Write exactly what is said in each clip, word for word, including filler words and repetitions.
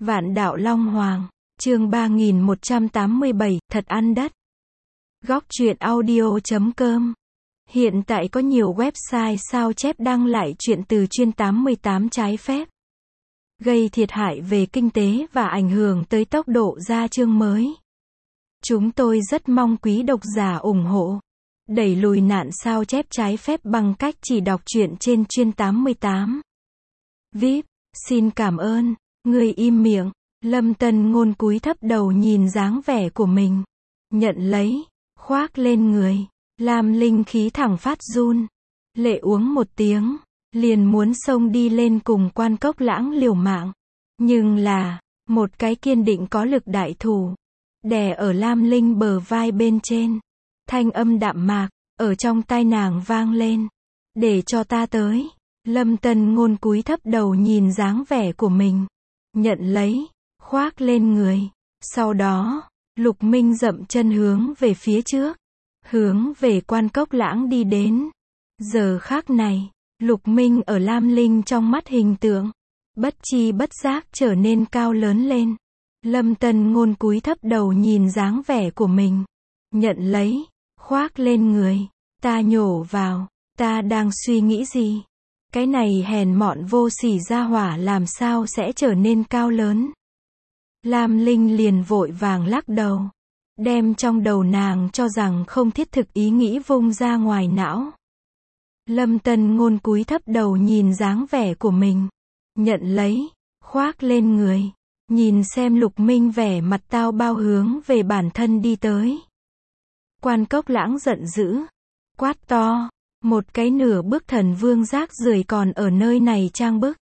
Vạn đạo Long Hoàng, chương ba nghìn một trăm tám mươi bảy, thật ăn đắt. Góc truyện audio chấm com. Hiện tại có nhiều website sao chép đăng lại truyện từ chuyên tám mươi tám trái phép, gây thiệt hại về kinh tế và ảnh hưởng tới tốc độ ra chương mới. Chúng tôi rất mong quý độc giả ủng hộ, đẩy lùi nạn sao chép trái phép bằng cách chỉ đọc truyện trên chuyên tám mươi tám. vê i pê, xin cảm ơn. Người im miệng. Lâm Tân Ngôn cúi thấp đầu nhìn dáng vẻ của mình, nhận lấy, khoác lên người. Lam Linh khí thẳng phát run. Lệ uống một tiếng, liền muốn xông đi lên cùng Quan Cốc Lãng liều mạng. Nhưng là, một cái kiên định có lực đại thủ, đè ở Lam Linh bờ vai bên trên. Thanh âm đạm mạc, ở trong tai nàng vang lên. Để cho ta tới. Lâm Tân Ngôn cúi thấp đầu nhìn dáng vẻ của mình, nhận lấy, khoác lên người. Sau đó, Lục Minh dậm chân hướng về phía trước, hướng về Quan Cốc Lãng đi đến. Giờ khắc này, Lục Minh ở Lam Linh trong mắt hình tượng, bất chi bất giác trở nên cao lớn lên. Lâm Tân Ngôn cúi thấp đầu nhìn dáng vẻ của mình, nhận lấy, khoác lên người. Ta nhổ vào, ta đang suy nghĩ gì? Cái này hèn mọn vô sỉ gia hỏa làm sao sẽ trở nên cao lớn? Lam Linh liền vội vàng lắc đầu, đem trong đầu nàng cho rằng không thiết thực ý nghĩ vung ra ngoài não. Lâm Tân Ngôn cúi thấp đầu nhìn dáng vẻ của mình, nhận lấy, khoác lên người. Nhìn xem Lục Minh vẻ mặt tao bao hướng về bản thân đi tới. Quan Cốc Lãng giận dữ, quát to, một cái nửa bước thần vương rác rưởi còn ở nơi này trang bức.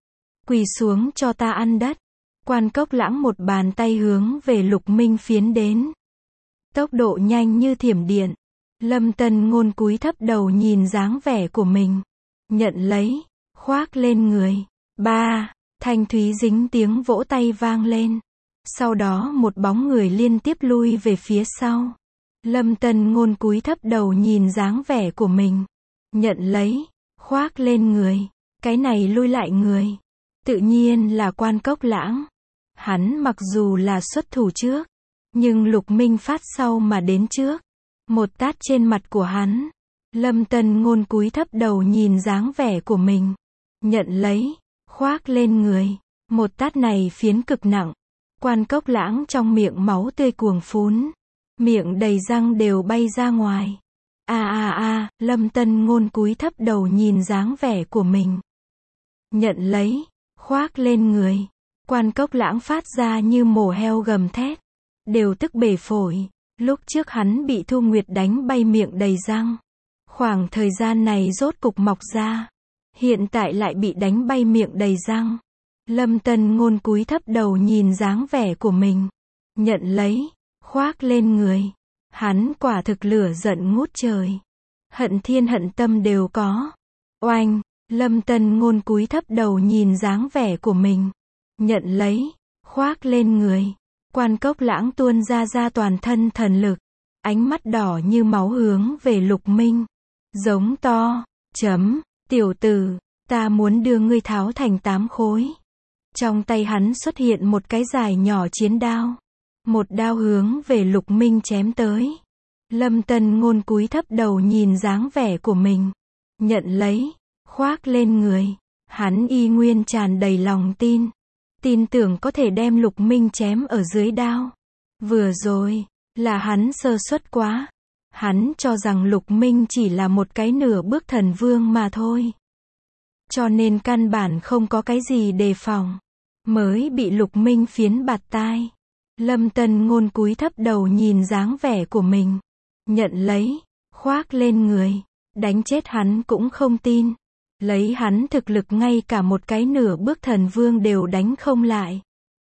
Quỳ xuống cho ta ăn đất. Quan Cốc Lãng một bàn tay hướng về Lục Minh phiến đến. Tốc độ nhanh như thiểm điện. Lâm Tân Ngôn cúi thấp đầu nhìn dáng vẻ của mình, nhận lấy, khoác lên người. Ba, thanh thúy dính tiếng vỗ tay vang lên. Sau đó một bóng người liên tiếp lui về phía sau. Lâm Tân Ngôn cúi thấp đầu nhìn dáng vẻ của mình, nhận lấy, khoác lên người. Cái này lui lại người, tự nhiên là Quan Cốc Lãng. Hắn mặc dù là xuất thủ trước, nhưng Lục Minh phát sau mà đến trước. Một tát trên mặt của hắn. Lâm Tân Ngôn cúi thấp đầu nhìn dáng vẻ của mình, nhận lấy, khoác lên người. Một tát này phiến cực nặng. Quan Cốc Lãng trong miệng máu tươi cuồng phún, miệng đầy răng đều bay ra ngoài. A a a, Lâm Tân Ngôn cúi thấp đầu nhìn dáng vẻ của mình, nhận lấy, khoác lên người. Quan Cốc Lãng phát ra như mổ heo gầm thét, đều tức bể phổi. Lúc trước hắn bị Thu Nguyệt đánh bay miệng đầy răng, khoảng thời gian này rốt cục mọc ra, hiện tại lại bị đánh bay miệng đầy răng. Lâm Tân Ngôn cúi thấp đầu nhìn dáng vẻ của mình, nhận lấy, khoác lên người. Hắn quả thực lửa giận ngút trời, hận thiên hận tâm đều có. Oanh, Lâm Tân Ngôn cúi thấp đầu nhìn dáng vẻ của mình, nhận lấy, khoác lên người. Quan Cốc Lãng tuôn ra ra toàn thân thần lực, ánh mắt đỏ như máu hướng về Lục Minh, giống to, chấm, tiểu tử, ta muốn đưa ngươi tháo thành tám khối. Trong tay hắn xuất hiện một cái dài nhỏ chiến đao, một đao hướng về Lục Minh chém tới. Lâm Tân Ngôn cúi thấp đầu nhìn dáng vẻ của mình, nhận lấy, khoác lên người. Hắn y nguyên tràn đầy lòng tin, tin tưởng có thể đem Lục Minh chém ở dưới đao. Vừa rồi, là hắn sơ suất quá. Hắn cho rằng Lục Minh chỉ là một cái nửa bước thần vương mà thôi, cho nên căn bản không có cái gì đề phòng, mới bị Lục Minh phiến bạt tai. Lâm Tân Ngôn cúi thấp đầu nhìn dáng vẻ của mình, nhận lấy, khoác lên người. Đánh chết hắn cũng không tin. Lấy hắn thực lực ngay cả một cái nửa bước thần vương đều đánh không lại.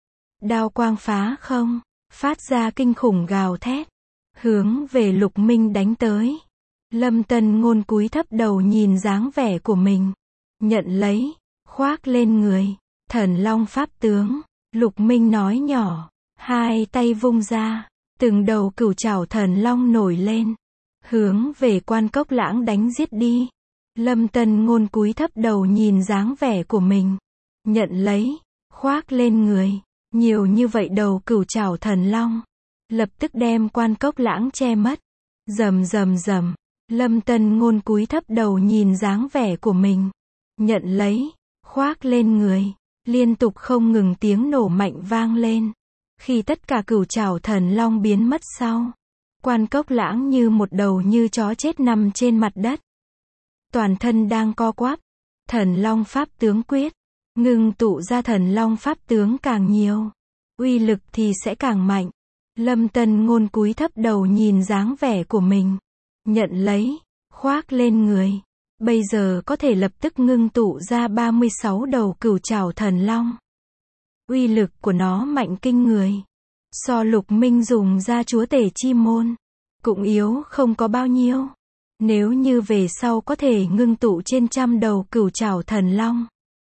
Đao quang phá không, phát ra kinh khủng gào thét, hướng về Lục Minh đánh tới. Lâm Tân Ngôn cúi thấp đầu nhìn dáng vẻ của mình, nhận lấy, khoác lên người. Thần Long pháp tướng, Lục Minh nói nhỏ, hai tay vung ra, từng đầu cửu trảo thần long nổi lên, hướng về Quan Cốc Lãng đánh giết đi. Lâm Tân Ngôn cúi thấp đầu nhìn dáng vẻ của mình, nhận lấy, khoác lên người. Nhiều như vậy đầu cửu trảo thần long, lập tức đem Quan Cốc Lãng che mất. Rầm rầm rầm, Lâm Tân Ngôn cúi thấp đầu nhìn dáng vẻ của mình, nhận lấy, khoác lên người, liên tục không ngừng tiếng nổ mạnh vang lên. Khi tất cả cửu trảo thần long biến mất sau, Quan Cốc Lãng như một đầu như chó chết nằm trên mặt đất. Toàn thân đang co quắp, thần long pháp tướng quyết, ngưng tụ ra thần long pháp tướng càng nhiều, uy lực thì sẽ càng mạnh. Lâm Tân Ngôn cúi thấp đầu nhìn dáng vẻ của mình, nhận lấy, khoác lên người. Bây giờ có thể lập tức ngưng tụ ra ba mươi sáu đầu cửu trảo thần long. Uy lực của nó mạnh kinh người. So Lục Minh dùng ra chúa tể chi môn, cũng yếu không có bao nhiêu. Nếu như về sau có thể ngưng tụ trên trăm đầu cửu trảo thần long,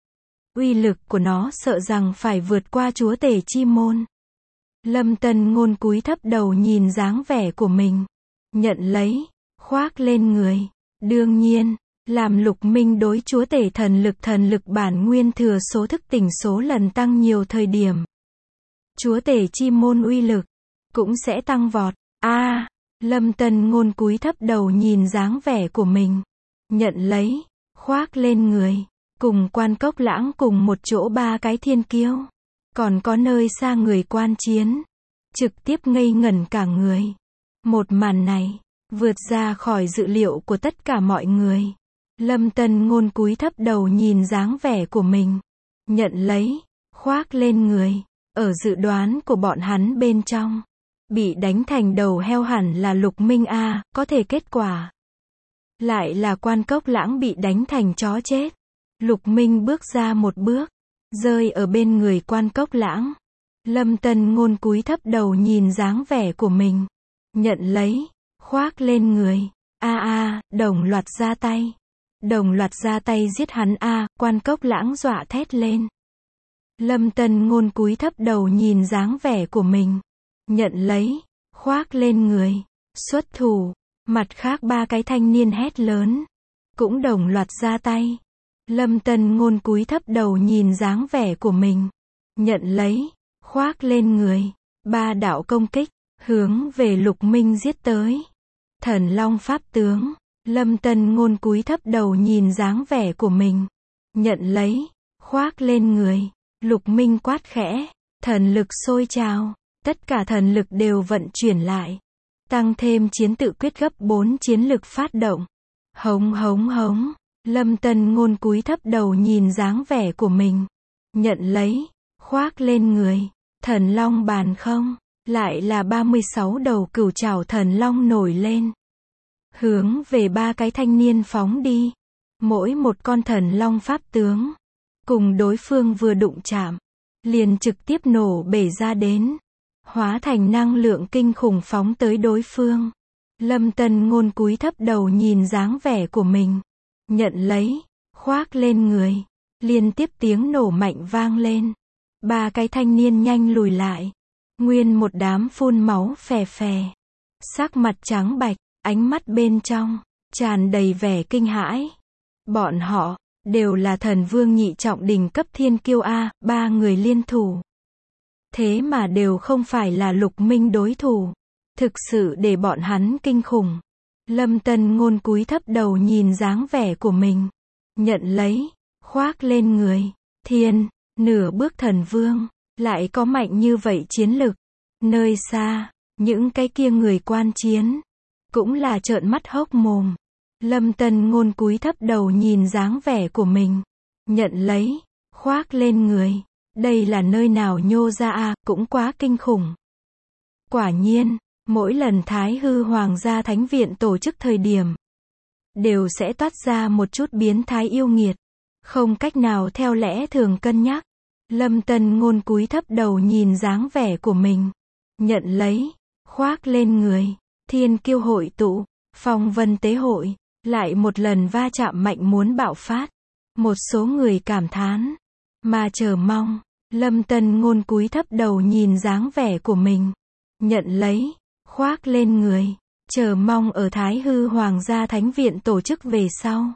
uy lực của nó sợ rằng phải vượt qua chúa tể chi môn. Lâm Tân Ngôn cúi thấp đầu nhìn dáng vẻ của mình, nhận lấy, khoác lên người. Đương nhiên, làm Lục Minh đối chúa tể thần lực thần lực bản nguyên thừa số thức tỉnh số lần tăng nhiều thời điểm, chúa tể chi môn uy lực cũng sẽ tăng vọt. A, à, Lâm Tân Ngôn cúi thấp đầu nhìn dáng vẻ của mình, nhận lấy, khoác lên người, cùng Quan Cốc Lãng cùng một chỗ ba cái thiên kiêu, còn có nơi xa người quan chiến, trực tiếp ngây ngẩn cả người. Một màn này vượt ra khỏi dự liệu của tất cả mọi người. Lâm Tân Ngôn cúi thấp đầu nhìn dáng vẻ của mình, nhận lấy, khoác lên người. Ở dự đoán của bọn hắn bên trong, bị đánh thành đầu heo hẳn là Lục Minh A, có thể kết quả lại là Quan Cốc Lãng bị đánh thành chó chết. Lục Minh bước ra một bước, rơi ở bên người Quan Cốc Lãng. Lâm Tân Ngôn cúi thấp đầu nhìn dáng vẻ của mình, nhận lấy, khoác lên người. A a, đồng loạt ra tay. Đồng loạt ra tay giết hắn a, Quan Cốc Lãng dọa thét lên. Lâm Tân Ngôn cúi thấp đầu nhìn dáng vẻ của mình, nhận lấy, khoác lên người, xuất thủ. Mặt khác ba cái thanh niên hét lớn, cũng đồng loạt ra tay. Lâm Tân Ngôn cúi thấp đầu nhìn dáng vẻ của mình, nhận lấy, khoác lên người. Ba đạo công kích, hướng về Lục Minh giết tới. Thần Long Pháp tướng, Lâm Tân Ngôn cúi thấp đầu nhìn dáng vẻ của mình, nhận lấy, khoác lên người. Lục Minh quát khẽ, thần lực sôi trào, tất cả thần lực đều vận chuyển lại. Tăng thêm chiến tự quyết gấp bốn chiến lực phát động. Hống hống hống, Lâm Tân Ngôn cúi thấp đầu nhìn dáng vẻ của mình, nhận lấy, khoác lên người. Thần Long bàn không, lại là ba mươi sáu đầu cửu trảo thần long nổi lên, hướng về ba cái thanh niên phóng đi. Mỗi một con thần long pháp tướng, cùng đối phương vừa đụng chạm, liền trực tiếp nổ bể ra đến, hóa thành năng lượng kinh khủng phóng tới đối phương. Lâm Tân Ngôn cúi thấp đầu nhìn dáng vẻ của mình, nhận lấy, khoác lên người. Liên tiếp tiếng nổ mạnh vang lên. Ba cái thanh niên nhanh lùi lại. Nguyên một đám phun máu phè phè. Sắc mặt trắng bạch, ánh mắt bên trong tràn đầy vẻ kinh hãi. Bọn họ đều là thần vương nhị trọng đỉnh cấp thiên kiêu a, ba người liên thủ. Thế mà đều không phải là Lục Minh đối thủ. Thực sự để bọn hắn kinh khủng. Lâm Tân Ngôn cúi thấp đầu nhìn dáng vẻ của mình, nhận lấy, khoác lên người. Thiên, nửa bước thần vương, lại có mạnh như vậy chiến lực. Nơi xa, những cái kia người quan chiến, cũng là trợn mắt hốc mồm. Lâm Tân Ngôn cúi thấp đầu nhìn dáng vẻ của mình, nhận lấy, khoác lên người. Đây là nơi nào nhô ra a, cũng quá kinh khủng. Quả nhiên, mỗi lần Thái Hư Hoàng gia Thánh viện tổ chức thời điểm, đều sẽ toát ra một chút biến thái yêu nghiệt, không cách nào theo lẽ thường cân nhắc. Lâm Tân Ngôn cúi thấp đầu nhìn dáng vẻ của mình, nhận lấy, khoác lên người. Thiên kiêu hội tụ, phong vân tế hội, lại một lần va chạm mạnh muốn bạo phát. Một số người cảm thán, mà chờ mong. Lâm Tân Ngôn cúi thấp đầu nhìn dáng vẻ của mình, nhận lấy, khoác lên người. Chờ mong ở Thái Hư Hoàng gia Thánh viện tổ chức về sau,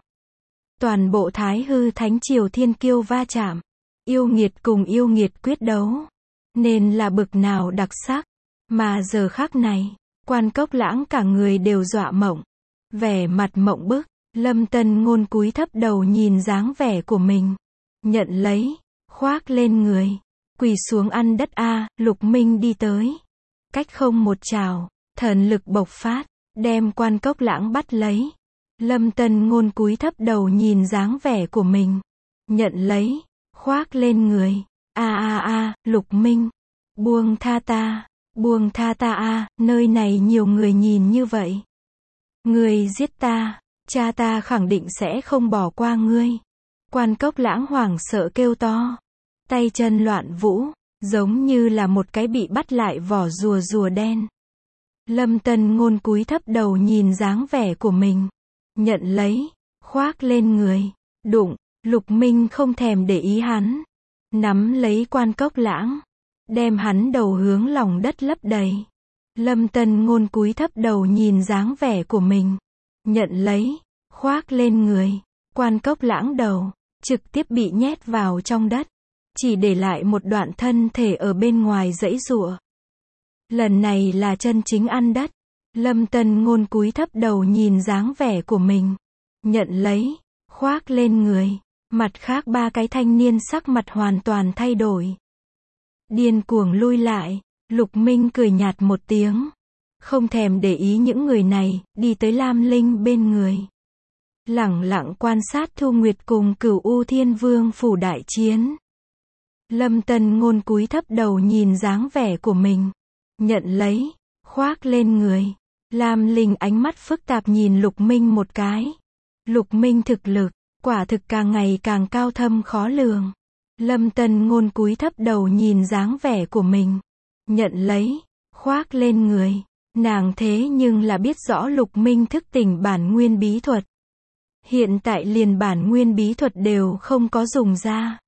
toàn bộ Thái Hư Thánh triều thiên kiêu va chạm, yêu nghiệt cùng yêu nghiệt quyết đấu. nên là bực nào đặc sắc. Mà giờ khắc này, Quan Cốc Lãng cả người đều dọa mộng. Vẻ mặt mộng bức, Lâm Tân Ngôn cúi thấp đầu nhìn dáng vẻ của mình. Nhận lấy, khoác lên người. Quỳ xuống ăn đất a, Lục Minh đi tới. Cách không một trào, thần lực bộc phát, đem Quan Cốc Lãng bắt lấy. Lâm Tân Ngôn cúi thấp đầu nhìn dáng vẻ của mình. Nhận lấy, khoác lên người. A a a, Lục Minh, buông tha ta, buông tha ta a, nơi này nhiều người nhìn như vậy. Ngươi giết ta, cha ta khẳng định sẽ không bỏ qua ngươi. Quan Cốc Lãng hoảng sợ kêu to. Tay chân loạn vũ, giống như là một cái bị bắt lại vỏ rùa rùa đen. Lâm Tân Ngôn cúi thấp đầu nhìn dáng vẻ của mình. Nhận lấy, khoác lên người. Đụng, Lục Minh không thèm để ý hắn. Nắm lấy Quan Cốc Lãng, đem hắn đầu hướng lòng đất lấp đầy. Lâm Tân Ngôn cúi thấp đầu nhìn dáng vẻ của mình. Nhận lấy, khoác lên người. Quan Cốc Lãng đầu, trực tiếp bị nhét vào trong đất. Chỉ để lại một đoạn thân thể ở bên ngoài giãy giụa. Lần này là chân chính ăn đất. Lâm Tân Ngôn cúi thấp đầu nhìn dáng vẻ của mình. Nhận lấy, khoác lên người. Mặt khác ba cái thanh niên sắc mặt hoàn toàn thay đổi. Điên cuồng lui lại. Lục Minh cười nhạt một tiếng. Không thèm để ý những người này, đi tới Lam Linh bên người. Lẳng lặng quan sát Thu Nguyệt cùng Cửu U Thiên Vương phủ đại chiến. Lâm Tân Ngôn cúi thấp đầu nhìn dáng vẻ của mình. Nhận lấy, khoác lên người. Lam Linh ánh mắt phức tạp nhìn Lục Minh một cái. Lục Minh thực lực, quả thực càng ngày càng cao thâm khó lường. Lâm Tân Ngôn cúi thấp đầu nhìn dáng vẻ của mình. Nhận lấy, khoác lên người. Nàng thế nhưng là biết rõ Lục Minh thức tỉnh bản nguyên bí thuật. Hiện tại liền bản nguyên bí thuật đều không có dùng ra.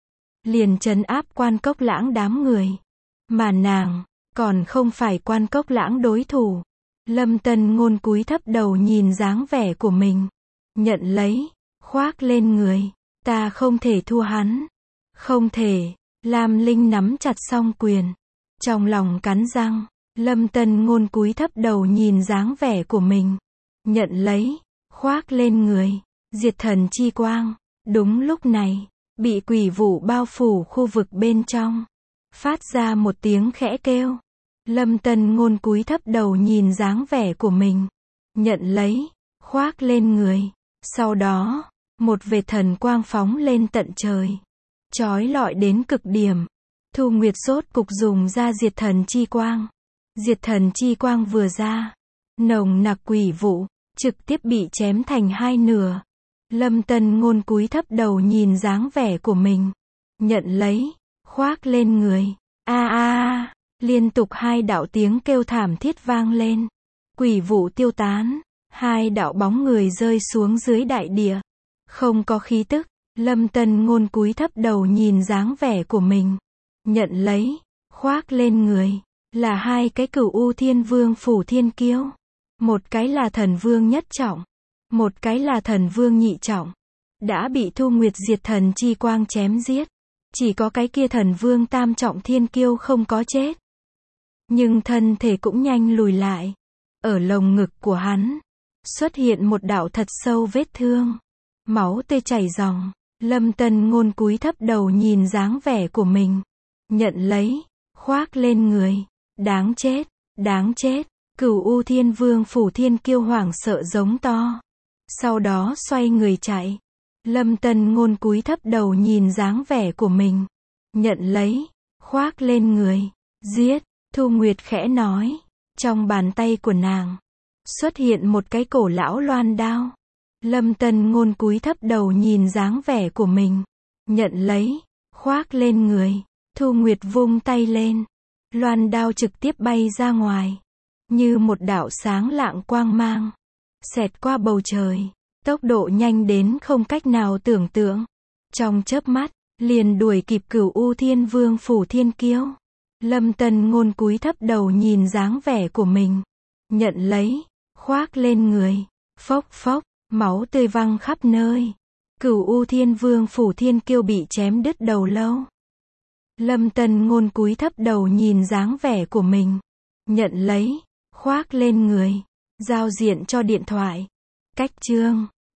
Liền trấn áp Quan Cốc Lãng đám người. Mà nàng, còn không phải Quan Cốc Lãng đối thủ. Lâm Tân Ngôn cúi thấp đầu nhìn dáng vẻ của mình. Nhận lấy, khoác lên người. Ta không thể thua hắn. Không thể. Lam Linh nắm chặt song quyền. Trong lòng cắn răng. Lâm Tân Ngôn cúi thấp đầu nhìn dáng vẻ của mình. Nhận lấy, khoác lên người. Diệt thần chi quang. Đúng lúc này, bị quỷ vụ bao phủ khu vực bên trong. Phát ra một tiếng khẽ kêu. Lâm Tân Ngôn cúi thấp đầu nhìn dáng vẻ của mình. Nhận lấy, khoác lên người. Sau đó, một vệt thần quang phóng lên tận trời. Chói lọi đến cực điểm. Thu Nguyệt rốt cục dùng ra diệt thần chi quang. Diệt thần chi quang vừa ra. Nồng nặc quỷ vụ, trực tiếp bị chém thành hai nửa. Lâm Tân Ngôn cúi thấp đầu nhìn dáng vẻ của mình. Nhận lấy, khoác lên người. A a a, liên tục hai đạo tiếng kêu thảm thiết vang lên. Quỷ vụ tiêu tán, hai đạo bóng người rơi xuống dưới đại địa. Không có khí tức, Lâm Tân Ngôn cúi thấp đầu nhìn dáng vẻ của mình. Nhận lấy, khoác lên người. Là hai cái Cửu U Thiên Vương phủ thiên kiêu. Một cái là thần vương nhất trọng. Một cái là thần vương nhị trọng. Đã bị Thu Nguyệt diệt thần chi quang chém giết. Chỉ có cái kia thần vương tam trọng thiên kiêu không có chết. Nhưng thân thể cũng nhanh lùi lại. Ở lồng ngực của hắn, xuất hiện một đạo thật sâu vết thương. Máu tươi chảy ròng. Lâm Tân Ngôn cúi thấp đầu nhìn dáng vẻ của mình. Nhận lấy, khoác lên người. Đáng chết, đáng chết. Cửu U Thiên Vương phủ thiên kiêu hoảng sợ giống to. Sau đó xoay người chạy. Lâm Tân Ngôn cúi thấp đầu nhìn dáng vẻ của mình. Nhận lấy, khoác lên người. Giết, Thu Nguyệt khẽ nói. Trong bàn tay của nàng, xuất hiện một cái cổ lão loan đao. Lâm Tân Ngôn cúi thấp đầu nhìn dáng vẻ của mình. Nhận lấy, khoác lên người. Thu Nguyệt vung tay lên. Loan đao trực tiếp bay ra ngoài. Như một đạo sáng lạng quang mang. Xẹt qua bầu trời. Tốc độ nhanh đến không cách nào tưởng tượng. Trong chớp mắt, liền đuổi kịp Cửu U Thiên Vương phủ thiên kiêu. Lâm Tân Ngôn cúi thấp đầu nhìn dáng vẻ của mình. Nhận lấy, khoác lên người. Phốc phốc, máu tươi văng khắp nơi. Cửu U Thiên Vương phủ thiên kiêu bị chém đứt đầu lâu. Lâm Tân Ngôn cúi thấp đầu nhìn dáng vẻ của mình. Nhận lấy, khoác lên người, giao diện cho điện thoại. Cách chương